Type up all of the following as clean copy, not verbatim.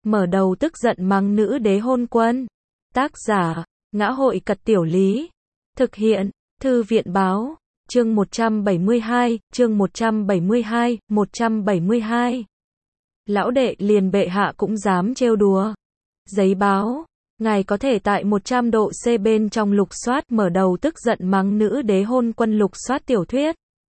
mở đầu tức giận mắng nữ đế hôn quân. Tác giả, Ngã hội Cật Tiểu Lý. Thực hiện, Thư viện Báo. Chương 172, chương 172. Lão đệ liền bệ hạ cũng dám trêu đùa. Giấy báo, ngài có thể tại 100 độ C bên trong lục soát mở đầu tức giận mắng nữ đế hôn quân lục soát tiểu thuyết.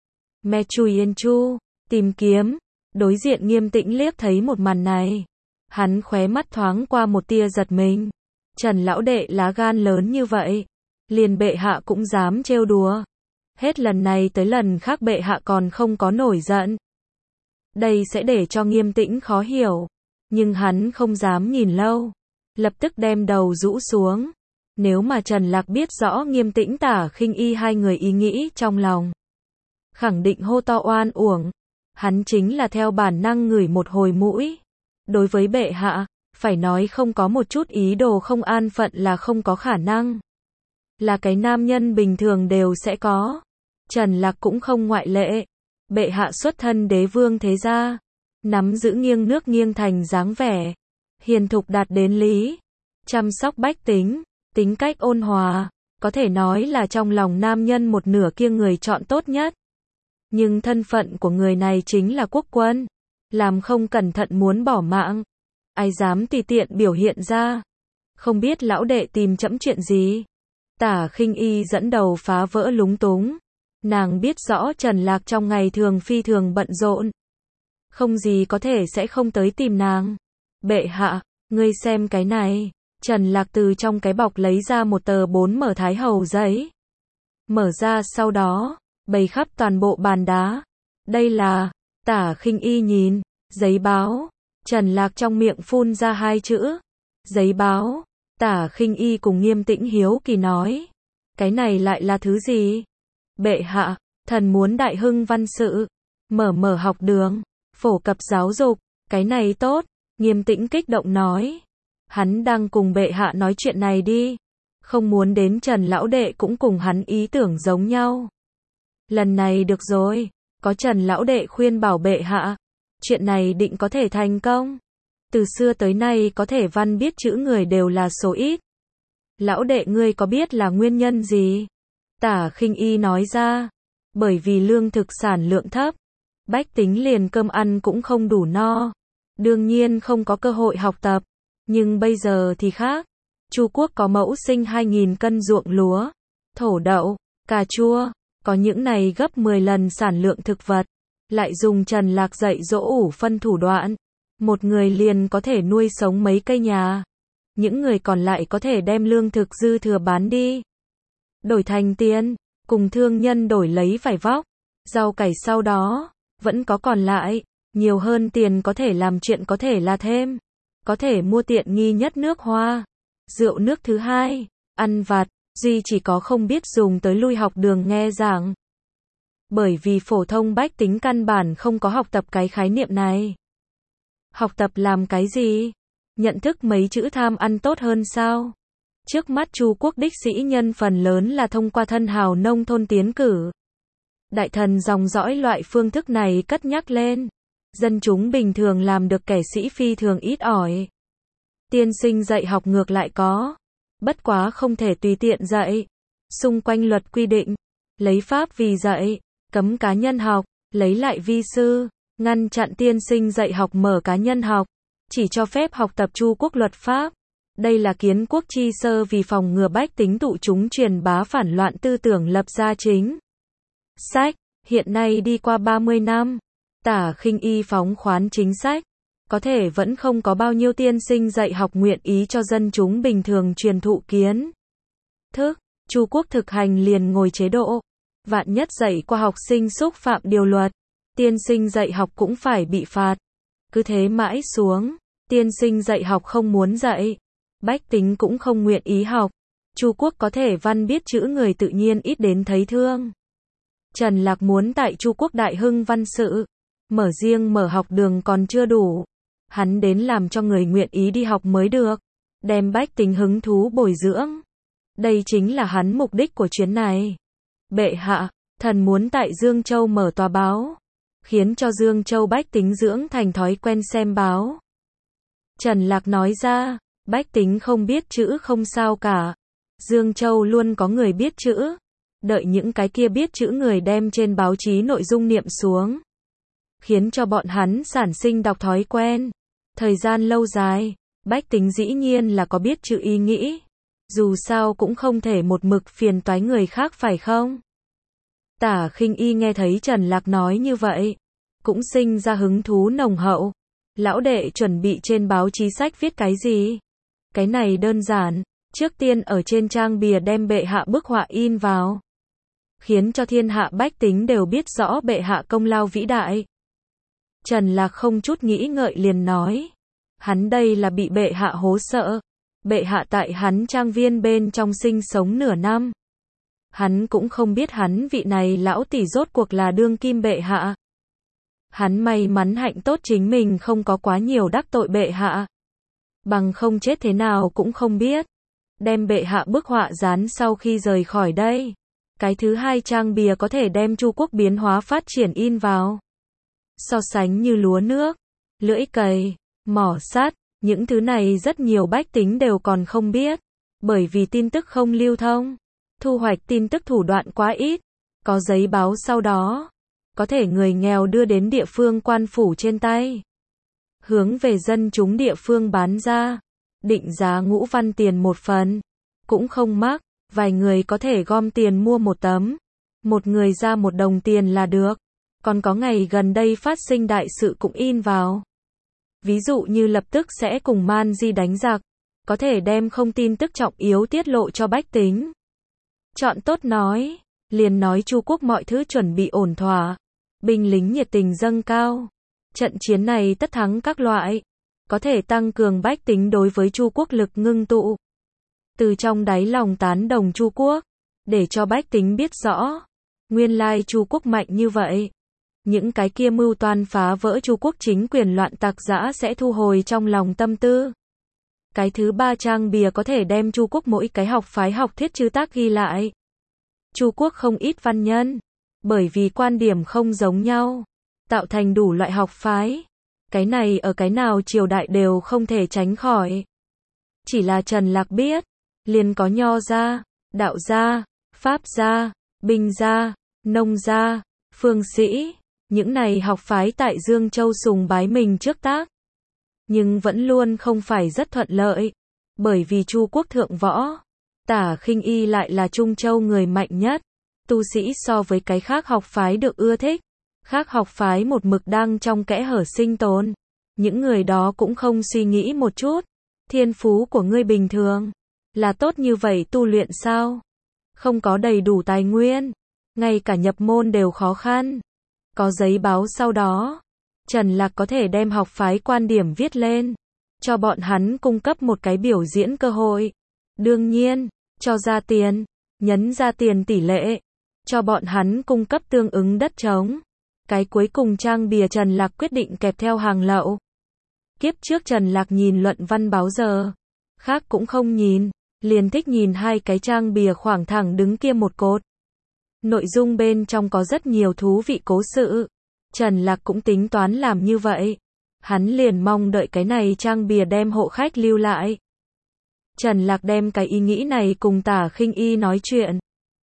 Me Chui Yên Chu, tìm kiếm, đối diện Nghiêm Tĩnh liếc thấy một màn này. Hắn khóe mắt thoáng qua một tia giật mình. Trần lão đệ lá gan lớn như vậy, liền bệ hạ cũng dám trêu đùa. Hết lần này tới lần khác bệ hạ còn không có nổi giận. Đây sẽ để cho Nghiêm Tĩnh khó hiểu. Nhưng hắn không dám nhìn lâu. Lập tức đem đầu rũ xuống. Nếu mà Trần Lạc biết rõ Nghiêm Tĩnh Tả Khinh Y hai người ý nghĩ trong lòng, khẳng định hô to oan uổng. Hắn chính là theo bản năng ngửi một hồi mũi. Đối với bệ hạ, phải nói không có một chút ý đồ không an phận là không có khả năng. Là cái nam nhân bình thường đều sẽ có. Trần Lạc cũng không ngoại lệ. Bệ hạ xuất thân đế vương thế gia, nắm giữ nghiêng nước nghiêng thành dáng vẻ, hiền thục đạt đến lý, chăm sóc bách tính, tính cách ôn hòa, có thể nói là trong lòng nam nhân một nửa kia người chọn tốt nhất. Nhưng thân phận của người này chính là quốc quân, làm không cẩn thận muốn bỏ mạng, ai dám tùy tiện biểu hiện ra. Không biết lão đệ tìm trẫm chuyện gì? Tả Khinh Y dẫn đầu phá vỡ lúng túng. Nàng biết rõ Trần Lạc trong ngày thường phi thường bận rộn, không gì có thể sẽ không tới tìm nàng. Bệ hạ, ngươi xem cái này. Trần Lạc từ trong cái bọc lấy ra một tờ 4 mở thái hầu giấy. Mở ra sau đó, bày khắp toàn bộ bàn đá. Đây là, Tả Khinh Y nhìn, giấy báo. Trần Lạc trong miệng phun ra hai chữ, giấy báo. Tả Khinh Y cùng Nghiêm Tĩnh hiếu kỳ nói, cái này lại là thứ gì? Bệ hạ, thần muốn đại hưng văn sự, mở học đường, phổ cập giáo dục, cái này tốt. Nghiêm Tĩnh kích động nói, hắn đang cùng bệ hạ nói chuyện này đi, không muốn đến Trần lão đệ cũng cùng hắn ý tưởng giống nhau. Lần này được rồi, có Trần lão đệ khuyên bảo bệ hạ, chuyện này định có thể thành công. Từ xưa tới nay có thể văn biết chữ người đều là số ít. Lão đệ ngươi có biết là nguyên nhân gì? Tả Khinh Y nói ra, bởi vì lương thực sản lượng thấp, bách tính liền cơm ăn cũng không đủ no, đương nhiên không có cơ hội học tập. Nhưng bây giờ thì khác, Chu quốc có mẫu sinh 2.000 cân ruộng lúa, thổ đậu, cà chua, có những này gấp 10 lần sản lượng thực vật, lại dùng Trần Lạc dạy dỗ ủ phân thủ đoạn, một người liền có thể nuôi sống mấy cây nhà. Những người còn lại có thể đem lương thực dư thừa bán đi, đổi thành tiền, cùng thương nhân đổi lấy vải vóc, rau cải, sau đó vẫn có còn lại, nhiều hơn tiền có thể làm chuyện có thể là thêm, có thể mua tiện nghi nhất nước hoa, rượu nước thứ hai, ăn vặt, duy chỉ có không biết dùng tới lui học đường nghe giảng. Bởi vì phổ thông bách tính căn bản không có học tập cái khái niệm này. Học tập làm cái gì? Nhận thức mấy chữ tham ăn tốt hơn sao? Trước mắt Chu quốc đích sĩ nhân phần lớn là thông qua thân hào nông thôn tiến cử. Đại thần dòng dõi loại phương thức này cất nhắc lên. Dân chúng bình thường làm được kẻ sĩ phi thường ít ỏi. Tiên sinh dạy học ngược lại có. Bất quá không thể tùy tiện dạy. Xung quanh luật quy định. Lấy pháp vì dạy. Cấm cá nhân học. Lấy lại vi sư. Ngăn chặn tiên sinh dạy học mở cá nhân học. Chỉ cho phép học tập Chu quốc luật pháp. Đây là kiến quốc chi sơ vì phòng ngừa bách tính tụ chúng truyền bá phản loạn tư tưởng lập ra chính sách. Hiện nay đi qua 30 năm, Tả Khinh Y phóng khoán chính sách, có thể vẫn không có bao nhiêu tiên sinh dạy học nguyện ý cho dân chúng bình thường truyền thụ kiến thức. Chu quốc thực hành liền ngồi chế độ, vạn nhất dạy qua học sinh xúc phạm điều luật, tiên sinh dạy học cũng phải bị phạt. Cứ thế mãi xuống, tiên sinh dạy học không muốn dạy, bách tính cũng không nguyện ý học. Chu quốc có thể văn biết chữ người tự nhiên ít đến thấy thương. Trần Lạc muốn tại Chu quốc đại hưng văn sự, mở học đường còn chưa đủ. Hắn đến làm cho người nguyện ý đi học mới được, đem bách tính hứng thú bồi dưỡng. Đây chính là hắn mục đích của chuyến này. Bệ hạ, thần muốn tại Dương Châu mở tòa báo, khiến cho Dương Châu bách tính dưỡng thành thói quen xem báo. Trần Lạc nói ra, bách tính không biết chữ không sao cả. Dương Châu luôn có người biết chữ. Đợi những cái kia biết chữ người đem trên báo chí nội dung niệm xuống. Khiến cho bọn hắn sản sinh đọc thói quen. Thời gian lâu dài, bách tính dĩ nhiên là có biết chữ ý nghĩ. Dù sao cũng không thể một mực phiền toái người khác phải không? Tả Khinh Y nghe thấy Trần Lạc nói như vậy, cũng sinh ra hứng thú nồng hậu. Lão đệ chuẩn bị trên báo chí sách viết cái gì? Cái này đơn giản, trước tiên ở trên trang bìa đem bệ hạ bức họa in vào. Khiến cho thiên hạ bách tính đều biết rõ bệ hạ công lao vĩ đại. Trần Lạc không chút nghĩ ngợi liền nói. Hắn đây là bị bệ hạ hố sợ. Bệ hạ tại hắn trang viên bên trong sinh sống nửa năm. Hắn cũng không biết hắn vị này lão tỷ rốt cuộc là đương kim bệ hạ. Hắn may mắn hạnh tốt chính mình không có quá nhiều đắc tội bệ hạ. Bằng không chết thế nào cũng không biết. Đem bệ hạ bức họa dán sau khi rời khỏi đây. Cái thứ hai trang bìa có thể đem Chu quốc biến hóa phát triển in vào. So sánh như lúa nước, lưỡi cày, mỏ sắt, những thứ này rất nhiều bách tính đều còn không biết. Bởi vì tin tức không lưu thông. Thu hoạch tin tức thủ đoạn quá ít. Có giấy báo sau đó. Có thể người nghèo đưa đến địa phương quan phủ trên tay. Hướng về dân chúng địa phương bán ra. Định giá ngũ văn tiền một phần. Cũng không mắc. Vài người có thể gom tiền mua một tấm. Một người ra 1 đồng tiền là được. Còn có ngày gần đây phát sinh đại sự cũng in vào. Ví dụ như lập tức sẽ cùng Man Di đánh giặc. Có thể đem không tin tức trọng yếu tiết lộ cho bách tính. Chọn tốt nói. Liền nói Chu quốc mọi thứ chuẩn bị ổn thỏa. Binh lính nhiệt tình dâng cao. Trận chiến này tất thắng các loại. Có thể tăng cường bách tính đối với Chu quốc lực ngưng tụ. Từ trong đáy lòng tán đồng Chu quốc. Để cho bách tính biết rõ. Nguyên lai Chu quốc mạnh như vậy. Những cái kia mưu toan phá vỡ Chu quốc chính quyền loạn tặc dã sẽ thu hồi trong lòng tâm tư. Cái thứ ba trang bìa có thể đem Chu quốc mỗi cái học phái học thuyết chư tác ghi lại. Chu quốc không ít văn nhân. Bởi vì quan điểm không giống nhau. Tạo thành đủ loại học phái. Cái này ở cái nào triều đại đều không thể tránh khỏi. Chỉ là Trần Lạc biết. Liền có nho gia, đạo gia, pháp gia, binh gia, nông gia, phương sĩ. Những này học phái tại Dương Châu sùng bái mình trước tác. Nhưng vẫn luôn không phải rất thuận lợi. Bởi vì Chu quốc thượng võ. Tả Khinh Y lại là Trung Châu người mạnh nhất. Tu sĩ so với cái khác học phái được ưa thích. Khác học phái một mực đang trong kẽ hở sinh tồn. Những người đó cũng không suy nghĩ một chút. Thiên phú của ngươi bình thường. Là tốt như vậy tu luyện sao? Không có đầy đủ tài nguyên. Ngay cả nhập môn đều khó khăn. Có giấy báo sau đó. Trần Lạc có thể đem học phái quan điểm viết lên. Cho bọn hắn cung cấp một cái biểu diễn cơ hội. Đương nhiên, cho ra tiền. Nhấn ra tiền tỷ lệ. Cho bọn hắn cung cấp tương ứng đất trống. Cái cuối cùng trang bìa Trần Lạc quyết định kẹp theo hàng lậu. Kiếp trước Trần Lạc nhìn luận văn báo giờ. Khác cũng không nhìn. Liền thích nhìn hai cái trang bìa khoảng thẳng đứng kia một cột. Nội dung bên trong có rất nhiều thú vị cố sự. Trần Lạc cũng tính toán làm như vậy. Hắn liền mong đợi cái này trang bìa đem hộ khách lưu lại. Trần Lạc đem cái ý nghĩ này cùng Tả Khinh Y nói chuyện.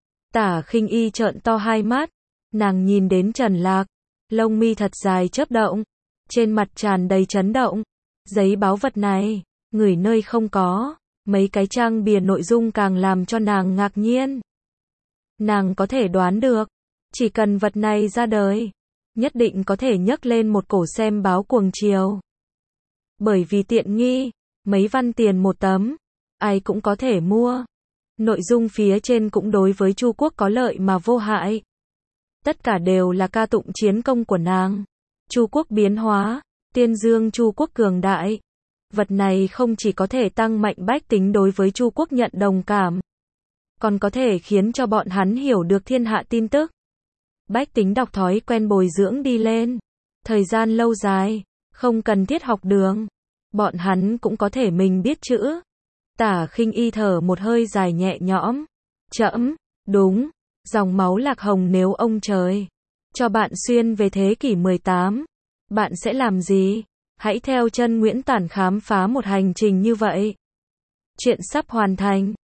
Tả Khinh Y trợn to hai mắt. Nàng nhìn đến Trần Lạc. Lông mi thật dài chớp động. Trên mặt tràn đầy chấn động. Giấy báo vật này. Người nơi không có. Mấy cái trang bìa nội dung càng làm cho nàng ngạc nhiên. Nàng có thể đoán được. Chỉ cần vật này ra đời. Nhất định có thể nhấc lên một cổ xem báo cuồng chiều. Bởi vì tiện nghi. Mấy văn tiền một tấm. Ai cũng có thể mua. Nội dung phía trên cũng đối với Chu quốc có lợi mà vô hại. Tất cả đều là ca tụng chiến công của nàng. Chu quốc biến hóa. Tiên dương Chu quốc cường đại. Vật này không chỉ có thể tăng mạnh bách tính đối với Chu quốc nhận đồng cảm. Còn có thể khiến cho bọn hắn hiểu được thiên hạ tin tức. Bách tính đọc thói quen bồi dưỡng đi lên. Thời gian lâu dài. Không cần thiết học đường. Bọn hắn cũng có thể mình biết chữ. Tả Khinh Y thở một hơi dài nhẹ nhõm. Trẫm, đúng. Dòng máu lạc hồng nếu ông trời cho bạn xuyên về thế kỷ 18. Bạn sẽ làm gì? Hãy theo chân Nguyễn Tản khám phá một hành trình như vậy. Chuyện sắp hoàn thành.